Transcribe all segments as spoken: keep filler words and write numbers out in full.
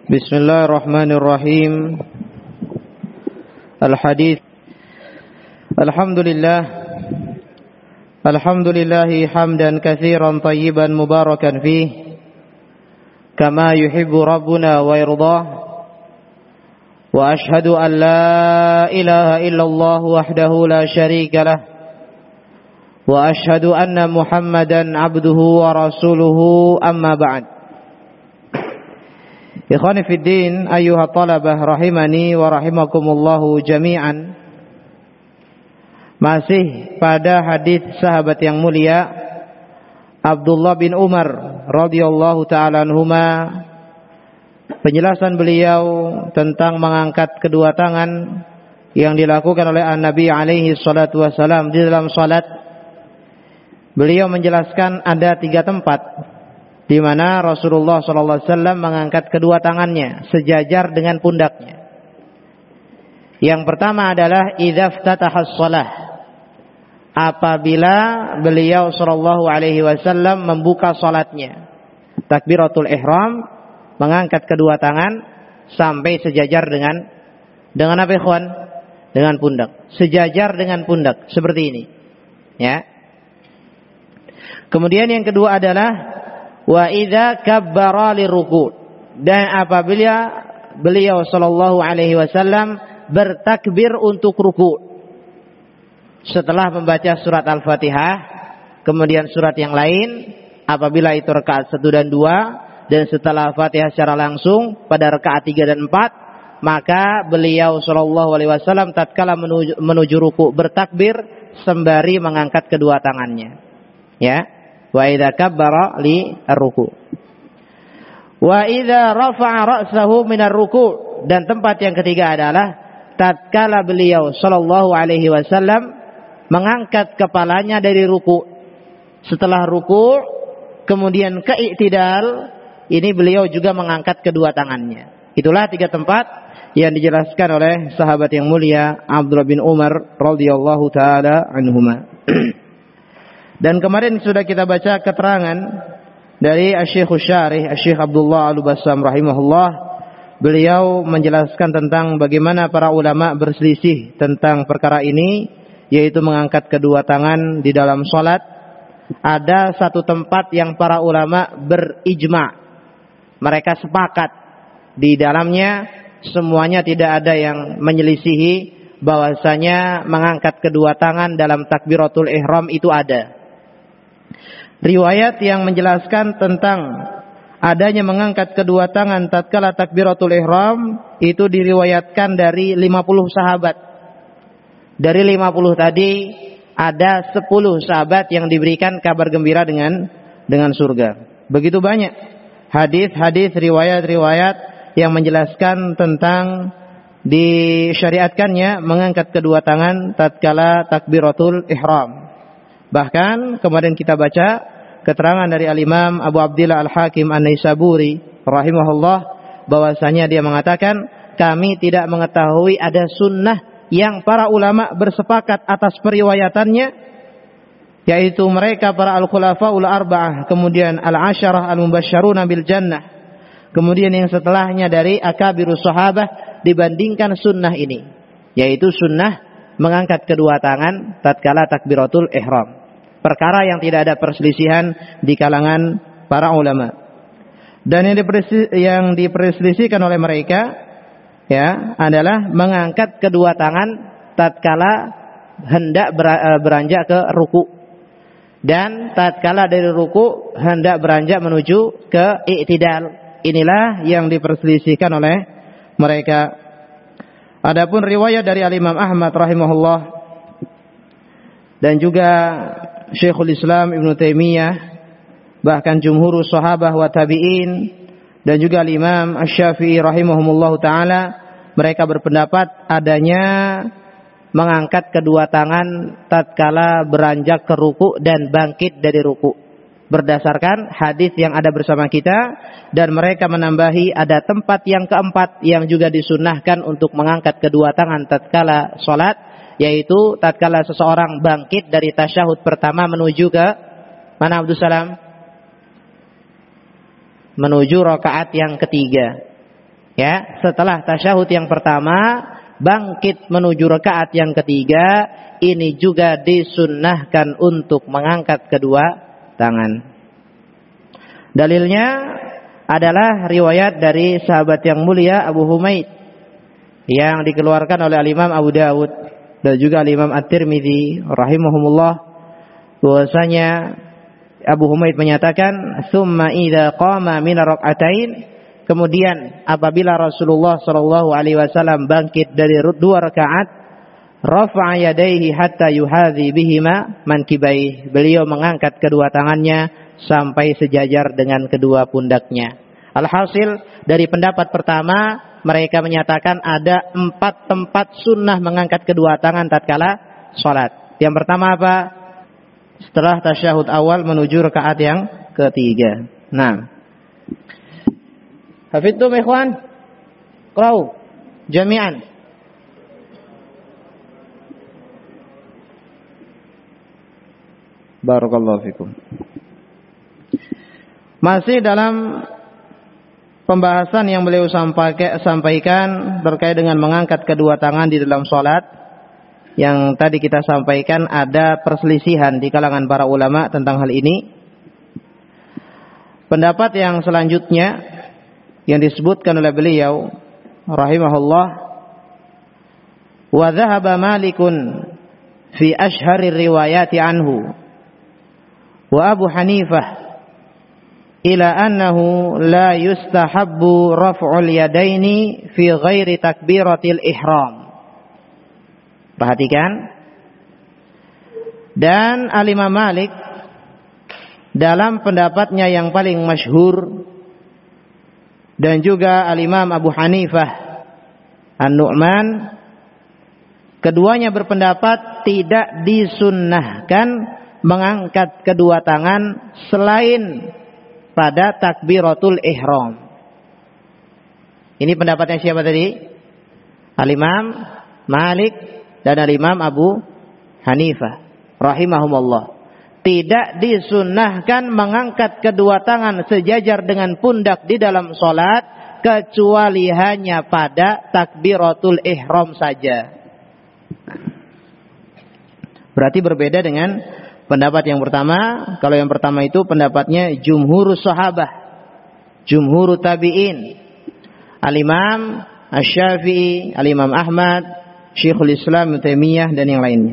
Bismillahirrahmanirrahim. Al-hadits. Alhamdulillah. Alhamdulillahi hamdan katsiran tayyiban mubarakan fih, kama yuhibbu rabbuna wa yardah. Wa ashhadu an la ilaha illallah wahdahu la syarika lah. Wa ashhadu anna Muhammadan abduhu wa rasuluhu, amma ba'd. Ikhwani fid din, ayyuhat talabah rahimani wa rahimakumullahu jami'an. Masih pada hadis sahabat yang mulia Abdullah bin Umar radhiyallahu taala anhuma, penjelasan beliau tentang mengangkat kedua tangan yang dilakukan oleh An-Nabi alaihi salatu wasalam di dalam salat. Beliau menjelaskan ada tiga tempat di mana Rasulullah sallallahu alaihi wasallam mengangkat kedua tangannya sejajar dengan pundaknya. Yang pertama adalah idza ftataha shalah, apabila beliau sallallahu alaihi wasallam membuka salatnya. Takbiratul ihram, mengangkat kedua tangan sampai sejajar dengan dengan apa ikhwan? Dengan pundak. Sejajar dengan pundak seperti ini. Ya. Kemudian yang kedua adalah wa idza kabbara liruku', dan apabila beliau sallallahu alaihi wasallam bertakbir untuk ruku'. Setelah membaca surat Al-Fatihah, kemudian surat yang lain, apabila itu rakaat satu dan dua, dan setelah Fatihah secara langsung pada rakaat tiga dan empat, maka beliau sallallahu alaihi wasallam tatkala menuju, menuju ruku' bertakbir sembari mengangkat kedua tangannya. Ya. Wa idza kabbara li ar-ruku'. Wa idza rafa'a ra'sahu min ar-ruku', dan tempat yang ketiga adalah tatkala beliau sallallahu alaihi wasallam mengangkat kepalanya dari ruku'. Setelah ruku', kemudian ke i'tidal, ini beliau juga mengangkat kedua tangannya. Itulah tiga tempat yang dijelaskan oleh sahabat yang mulia Abdullah bin Umar radhiyallahu taala anhuma. Dan kemarin sudah kita baca keterangan dari Asy-Syaikh Syarih, Asy-Syaikh Abdullah Al-Bassam rahimahullah. Beliau menjelaskan tentang bagaimana para ulama berselisih tentang perkara ini, yaitu mengangkat kedua tangan di dalam salat. Ada satu tempat yang para ulama berijma', mereka sepakat di dalamnya, semuanya tidak ada yang menyelisihi bahwasanya mengangkat kedua tangan dalam takbiratul ihram itu ada. Riwayat yang menjelaskan tentang adanya mengangkat kedua tangan tatkala takbiratul ihram itu diriwayatkan dari lima puluh sahabat. Dari lima puluh tadi ada sepuluh sahabat yang diberikan kabar gembira dengan dengan surga. Begitu banyak hadis-hadis, riwayat-riwayat yang menjelaskan tentang disyariatkannya mengangkat kedua tangan tatkala takbiratul ihram. Bahkan kemarin kita baca keterangan dari Al-Imam Abu Abdillah Al-Hakim An-Naisaburi rahimahullah, bahwasanya dia mengatakan, kami tidak mengetahui ada sunnah yang para ulama bersepakat atas periwayatannya, yaitu mereka para al-khulafaul arba'ah, kemudian al-asyarah al-mubasysyaruna bil jannah, kemudian yang setelahnya dari akabirus sahabah, dibandingkan sunnah ini, yaitu sunnah mengangkat kedua tangan tatkala takbiratul ihram. Perkara yang tidak ada perselisihan di kalangan para ulama. Dan yang yang diperselisihkan oleh mereka ya adalah mengangkat kedua tangan tatkala hendak beranjak ke ruku, dan tatkala dari ruku hendak beranjak menuju ke i'tidal. Inilah yang diperselisihkan oleh mereka. Adapun riwayat dari Al-Imam Ahmad rahimahullah dan juga Syekhul Islam Ibnu Taimiyah, bahkan jumhurus sahabah wa tabi'in, dan juga Al-Imam Asy-Syafi'i rahimahumullahu taala, mereka berpendapat adanya mengangkat kedua tangan tatkala beranjak ke ruku dan bangkit dari ruku, berdasarkan hadis yang ada bersama kita. Dan mereka menambahi ada tempat yang keempat yang juga disunnahkan untuk mengangkat kedua tangan tatkala salat, yaitu tatkala seseorang bangkit dari tasyahud pertama menuju ke mana Abdul Salam? Menuju rakaat yang ketiga. Ya, setelah tasyahud yang pertama bangkit menuju rakaat yang ketiga, ini juga disunnahkan untuk mengangkat kedua tangan. Dalilnya adalah riwayat dari sahabat yang mulia Abu Humaid yang dikeluarkan oleh Al-Imam Abu Dawud dan juga Al-Imam At-Tirmidzi rahimahumullah, bahwasanya Abu Humaid menyatakan, "Tsumma idza qama min rak'atain," kemudian apabila Rasulullah sallallahu alaihi wasallam bangkit dari dua rakaat, rafa'a yadayhi hatta yuhadhi bihima mankibai, beliau mengangkat kedua tangannya sampai sejajar dengan kedua pundaknya. Alhasil dari pendapat pertama, mereka menyatakan ada empat tempat sunnah mengangkat kedua tangan tatkala salat. Yang pertama apa? Setelah tasyahud awal menuju rakaat yang ketiga. Nah, hafidtum ikhwan? Qra'u jami'an. Barakallahu fikum. Masih dalam pembahasan yang beliau sampaikan terkait dengan mengangkat kedua tangan di dalam sholat. Yang tadi kita sampaikan ada perselisihan di kalangan para ulama tentang hal ini. Pendapat yang selanjutnya yang disebutkan oleh beliau rahimahullah, wa dhahaba Malikun fi ashhari riwayati anhu wa Abu Hanifah ila annahu la yustahabbu raf'ul yadaini fi ghairi takbiratil ihram. Perhatikan. Dan Al-Imam Malik dalam pendapatnya yang paling masyhur, dan juga Al-Imam Abu Hanifah An-Nu'man, keduanya berpendapat tidak disunnahkan mengangkat kedua tangan selain pada takbiratul ihram. Ini pendapatnya siapa tadi? Al-Imam Malik dan Al-Imam Abu Hanifah rahimahumullah. Tidak disunnahkan mengangkat kedua tangan sejajar dengan pundak di dalam sholat kecuali hanya pada takbiratul ihram saja. Berarti berbeda dengan pendapat yang pertama. Kalau yang pertama itu pendapatnya jumhurus sahabah, jumhurut tabi'in, Al-Imam Asy-Syafi'i, Al-Imam Ahmad, Syekhul Islam Ibnu Taimiyah dan yang lainnya.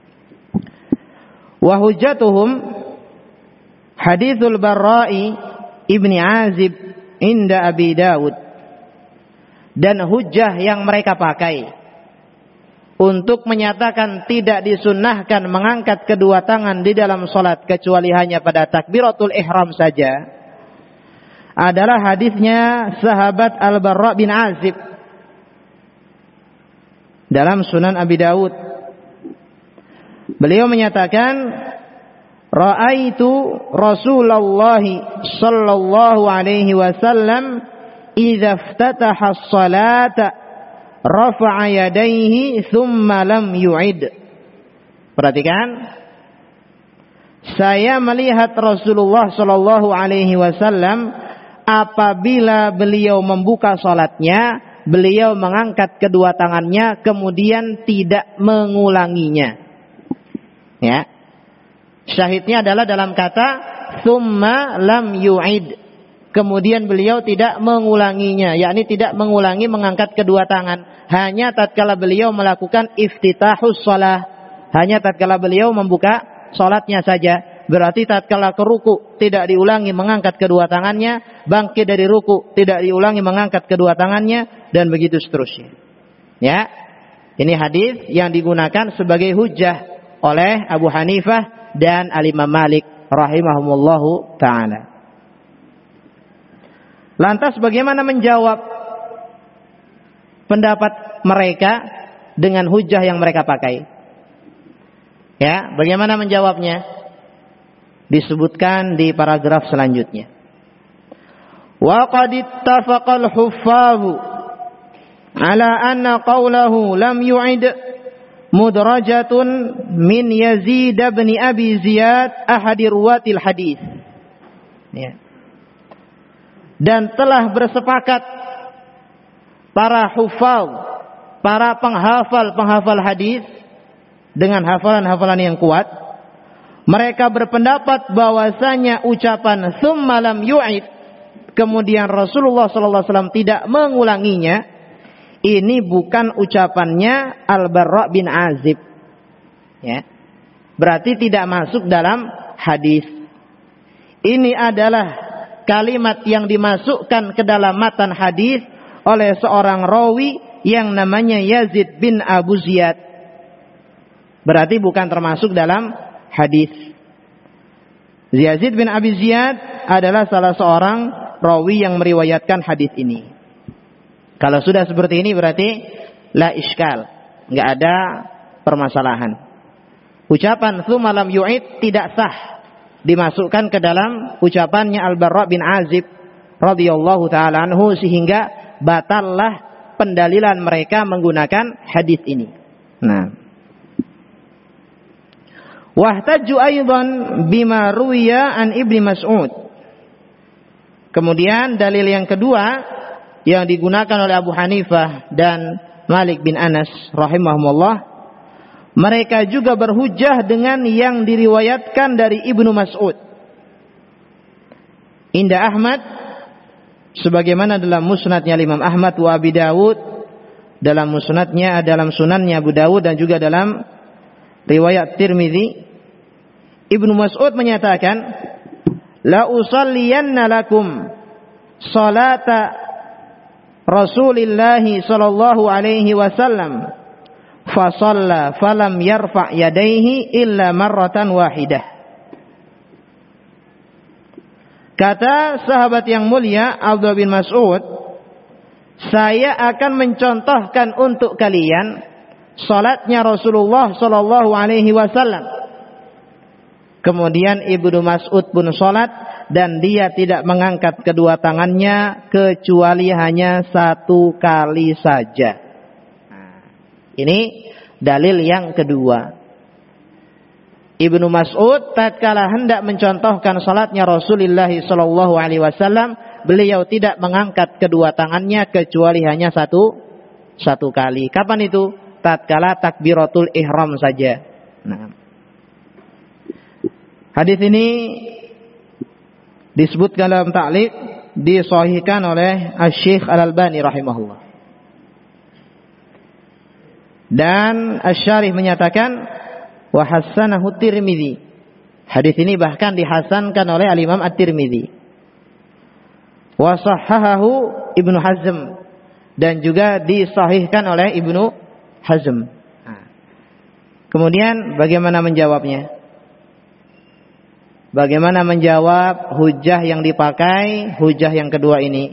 Wa hujjatuhum haditsul Barra'i ibni Azib inda Abi Dawud, dan hujjah yang mereka pakai untuk menyatakan tidak disunnahkan mengangkat kedua tangan di dalam salat kecuali hanya pada takbiratul ihram saja adalah hadisnya sahabat Al-Barra' bin Azib dalam Sunan Abi Dawud. Beliau menyatakan, ra'aitu Rasulullah sallallahu alaihi wasallam idza iftataha as-salata rafa'a yadayhi thumma lam yu'id. Perhatikan, saya melihat Rasulullah sallallahu alaihi wasallam apabila beliau membuka salatnya, beliau mengangkat kedua tangannya kemudian tidak mengulanginya. Ya. Syahidnya adalah dalam kata tsumma lam yu'id. Kemudian beliau tidak mengulanginya, yakni tidak mengulangi mengangkat kedua tangan, hanya tatkala beliau melakukan iftitahus shalah, hanya tatkala beliau membuka salatnya saja. Berarti tatkala ke ruku tidak diulangi mengangkat kedua tangannya, bangkit dari ruku tidak diulangi mengangkat kedua tangannya, dan begitu seterusnya. Ya, ini hadis yang digunakan sebagai hujjah oleh Abu Hanifah dan Al-Imam Malik rahimahumullahu ta'ala. Lantas bagaimana menjawab pendapat mereka dengan hujjah yang mereka pakai? Ya, bagaimana menjawabnya? Disebutkan di paragraf selanjutnya. Wa qad ittafaqa al-huffaz ala anna qawlahu lam yu'id mudrajatun min Yazid bin Abi Ziyad ahadi ruwatil hadis. Ya. Dan telah bersepakat para hufaz, para penghafal-penghafal hadis dengan hafalan-hafalan yang kuat, mereka berpendapat bahwasanya ucapan tsumma lam yu'id, kemudian Rasulullah sallallahu alaihi wasallam tidak mengulanginya, ini bukan ucapannya Al-Barra bin Azib. Ya. Berarti tidak masuk dalam hadis. Ini adalah kalimat yang dimasukkan ke dalam matan hadis oleh seorang rawi yang namanya Yazid bin Abu Ziyad. Berarti bukan termasuk dalam hadis. Yazid bin Abi Ziyad adalah salah seorang rawi yang meriwayatkan hadis ini. Kalau sudah seperti ini berarti la iskal, enggak ada permasalahan. Ucapan tsumma lam yu'id tidak sah dimasukkan ke dalam ucapannya Al-Barra bin Azib radhiyallahu taala anhu, sehingga batallah pendalilan mereka menggunakan hadis ini. Nah, wahtaju aidan bima ruwiya an Ibnu Mas'ud. Kemudian dalil yang kedua yang digunakan oleh Abu Hanifah dan Malik bin Anas rahimahumullah, mereka juga berhujjah dengan yang diriwayatkan dari Ibnu Mas'ud. Inda Ahmad, sebagaimana dalam musnadnya Imam Ahmad, wa Abi Dawud, dalam musnadnya, dalam sunannya Abu Dawud, dan juga dalam riwayat Tirmidzi, Ibnu Mas'ud menyatakan, la usalliyanna lakum salata Rasulillah sallallahu alaihi wasallam fasalla falam yarfa yadaihi illa marratan wahidah. Kata sahabat yang mulia Abdullah bin Mas'ud, saya akan mencontohkan untuk kalian salatnya Rasulullah sallallahu alaihi wasallam. Kemudian Ibnu Mas'ud pun salat dan dia tidak mengangkat kedua tangannya kecuali hanya satu kali saja. Ini dalil yang kedua. Ibnu Mas'ud tatkala hendak mencontohkan salatnya Rasulullah sallallahu alaihi wasallam, beliau tidak mengangkat kedua tangannya kecuali hanya satu satu kali. Kapan itu? Tatkala takbiratul ihram saja. Nah, hadis ini disebutkan dalam ta'liq, disahihkan oleh Asy-Syaikh Al-Albani rahimahullah. Dan Asy-Syarih menyatakan wa hassanahu Tirmidzi. Hadis ini bahkan dihasankan oleh Al-Imam At-Tirmidzi. Wa sahhahahu Ibnu Hazm, dan juga disahihkan oleh Ibnu Hazm. Kemudian bagaimana menjawabnya? Bagaimana menjawab hujjah yang dipakai, hujjah yang kedua ini?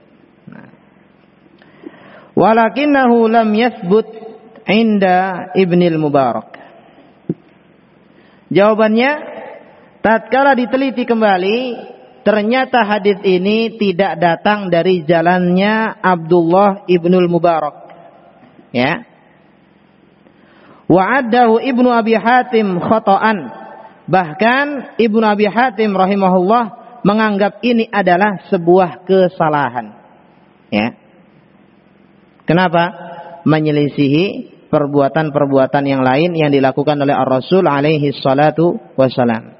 Walakinnahu lam yathbut inda Ibnil Mubarak. Jawabannya, tatkala diteliti kembali, ternyata hadis ini tidak datang dari jalannya Abdullah Ibnul Mubarak. Ya. Wa'addahu Ibnu Abi Hatim khata'an. Bahkan Ibnu Abi Hatim rahimahullah menganggap ini adalah sebuah kesalahan. Ya. Kenapa? Menyelisihi perbuatan-perbuatan yang lain yang dilakukan oleh Ar-Rasul alaihi salatu wassalam.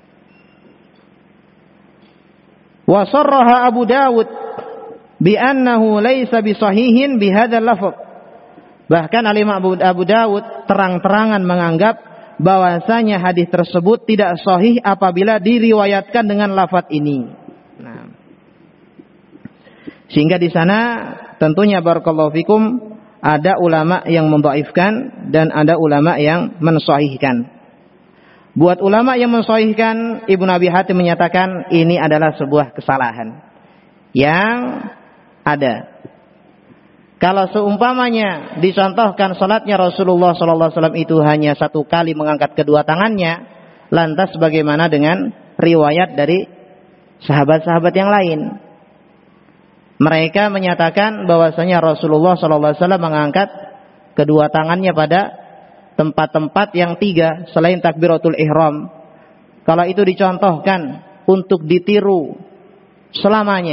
Wa sarraha Abu Dawud bi annahu laysa bi sahihin bi hadzal lafz. Bahkan Al-Imam Abu, Abu Dawud terang-terangan menganggap bahwasanya hadis tersebut tidak sahih apabila diriwayatkan dengan lafaz ini. Nah, sehingga di sana tentunya barakallahu fikum ada ulama yang mendhaifkan dan ada ulama yang mensahihkan. Buat ulama yang mensahihkan, Ibnu Abi Hatim menyatakan ini adalah sebuah kesalahan yang ada. Kalau seumpamanya dicontohkan salatnya Rasulullah sallallahu alaihi wasallam itu hanya satu kali mengangkat kedua tangannya, lantas bagaimana dengan riwayat dari sahabat-sahabat yang lain? Mereka menyatakan bahwasanya Rasulullah sallallahu alaihi wasallam mengangkat kedua tangannya pada tempat-tempat yang tiga selain takbiratul ihram. Kalau itu dicontohkan untuk ditiru selamanya,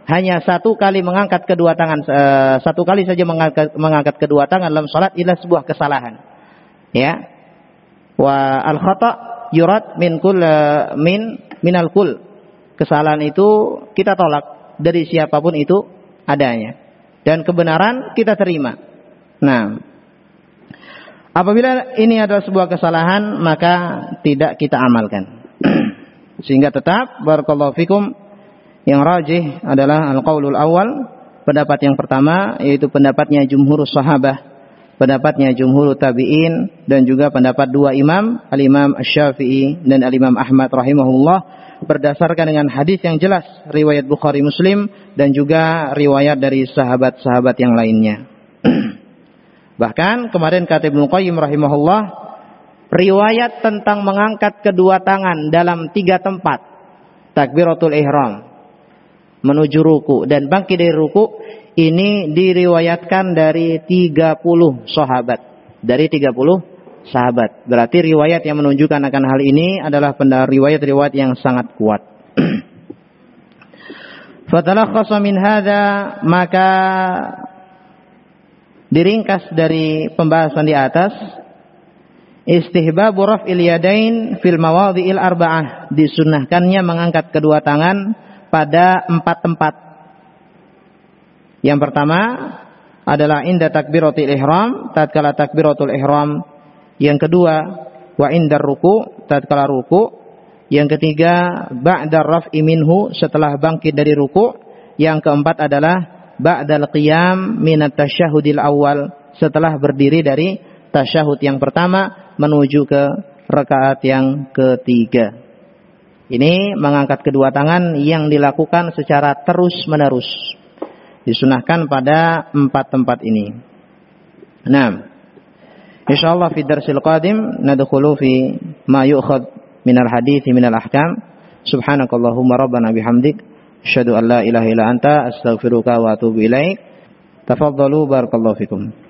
hanya satu kali mengangkat kedua tangan, uh, satu kali saja mengangkat, mengangkat kedua tangan dalam salat adalah sebuah kesalahan. Ya. Wa al khata yurad min kull min minal kull. Kesalahan itu kita tolak dari siapapun itu adanya. Dan kebenaran kita terima. Nah, apabila ini adalah sebuah kesalahan, maka tidak kita amalkan. Sehingga tetap barakallahu fikum yang rajih adalah al-qaulul awal, pendapat yang pertama yaitu pendapatnya jumhurus sahabah, pendapatnya jumhurut tabi'in, dan juga pendapat dua imam, al-Imam Asy-Syafi'i dan al-Imam Ahmad rahimahullah, berdasarkan dengan hadis yang jelas riwayat Bukhari Muslim dan juga riwayat dari sahabat-sahabat yang lainnya. Bahkan kemarin kata Ibnu Qayyim rahimahullah, riwayat tentang mengangkat kedua tangan dalam tiga tempat, takbiratul ihram, menuju ruku dan bangkit dari ruku, ini diriwayatkan dari tiga puluh sahabat. Dari tiga puluh sahabat. Berarti riwayat yang menunjukkan akan hal ini adalah riwayat-riwayat yang sangat kuat. Fatalakhasa min hadza, maka diringkas dari pembahasan di atas, istihbabu raf'il yadain fil mawadhi'il arba'ah, disunnahkannya mengangkat kedua tangan pada empat tempat. Yang pertama adalah inda takbiratul ihram, tatkala takbiratul ihram. Yang kedua, wa indar ruku', tatkala ruku'. Yang ketiga, ba'da raf'i minhu, setelah bangkit dari ruku'. Yang keempat adalah ba'dal qiyam minat tasyahudil awal, setelah berdiri dari tasyahud yang pertama menuju ke rakaat yang ketiga. Ini mengangkat kedua tangan yang dilakukan secara terus-menerus. Disunahkan pada empat tempat ini. Nah, insyaallah fi darsil qadim nadkhulu fi ma yu'khad minal hadits minal ahkam. Subhanakallahumma rabbana bihamdik asyhadu an la ilaha illa anta astaghfiruka wa atubu ilaik. Tafadhalu barakallahu fikum.